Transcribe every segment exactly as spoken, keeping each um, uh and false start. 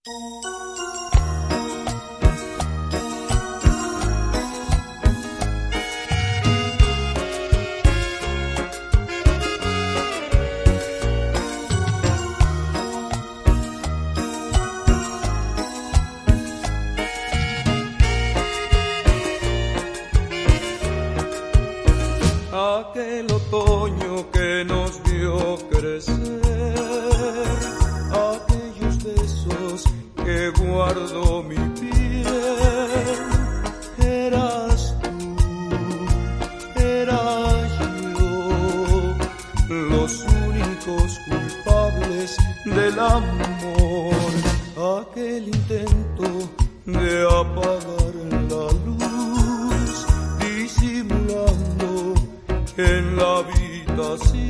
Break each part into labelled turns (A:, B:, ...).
A: Aquel otoño que nos vio crecer, aquellos besos que guardo mi piel, eras tú, era yo, los únicos culpables del amor, aquel intento de apagar la luz, disimulando en la habitación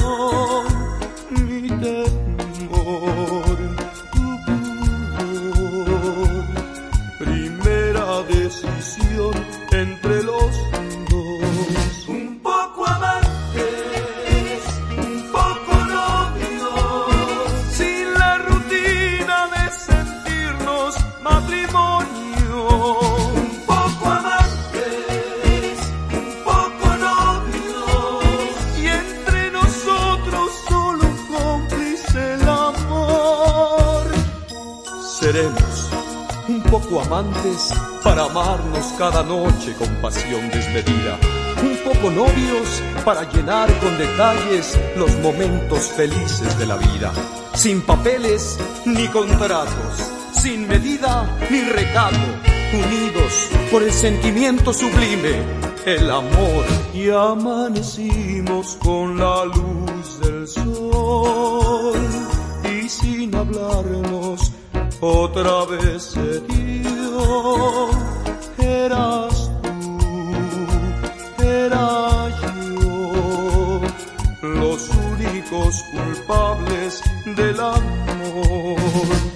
A: mi temor, tu pudor, primera decisión entre los dos. Un poco amantes, un poco novios, sin la rutina de sentirnos matrimonio. Seremos un poco amantes para amarnos cada noche con pasión desmedida, un poco novios para llenar con detalles los momentos felices de la vida, sin papeles ni contratos, sin medida ni recato, unidos por el sentimiento sublime, el amor. Y amanecimos con la luz del sol y sin hablarnos otra vez se dio, eras tú, era yo, los únicos culpables del amor.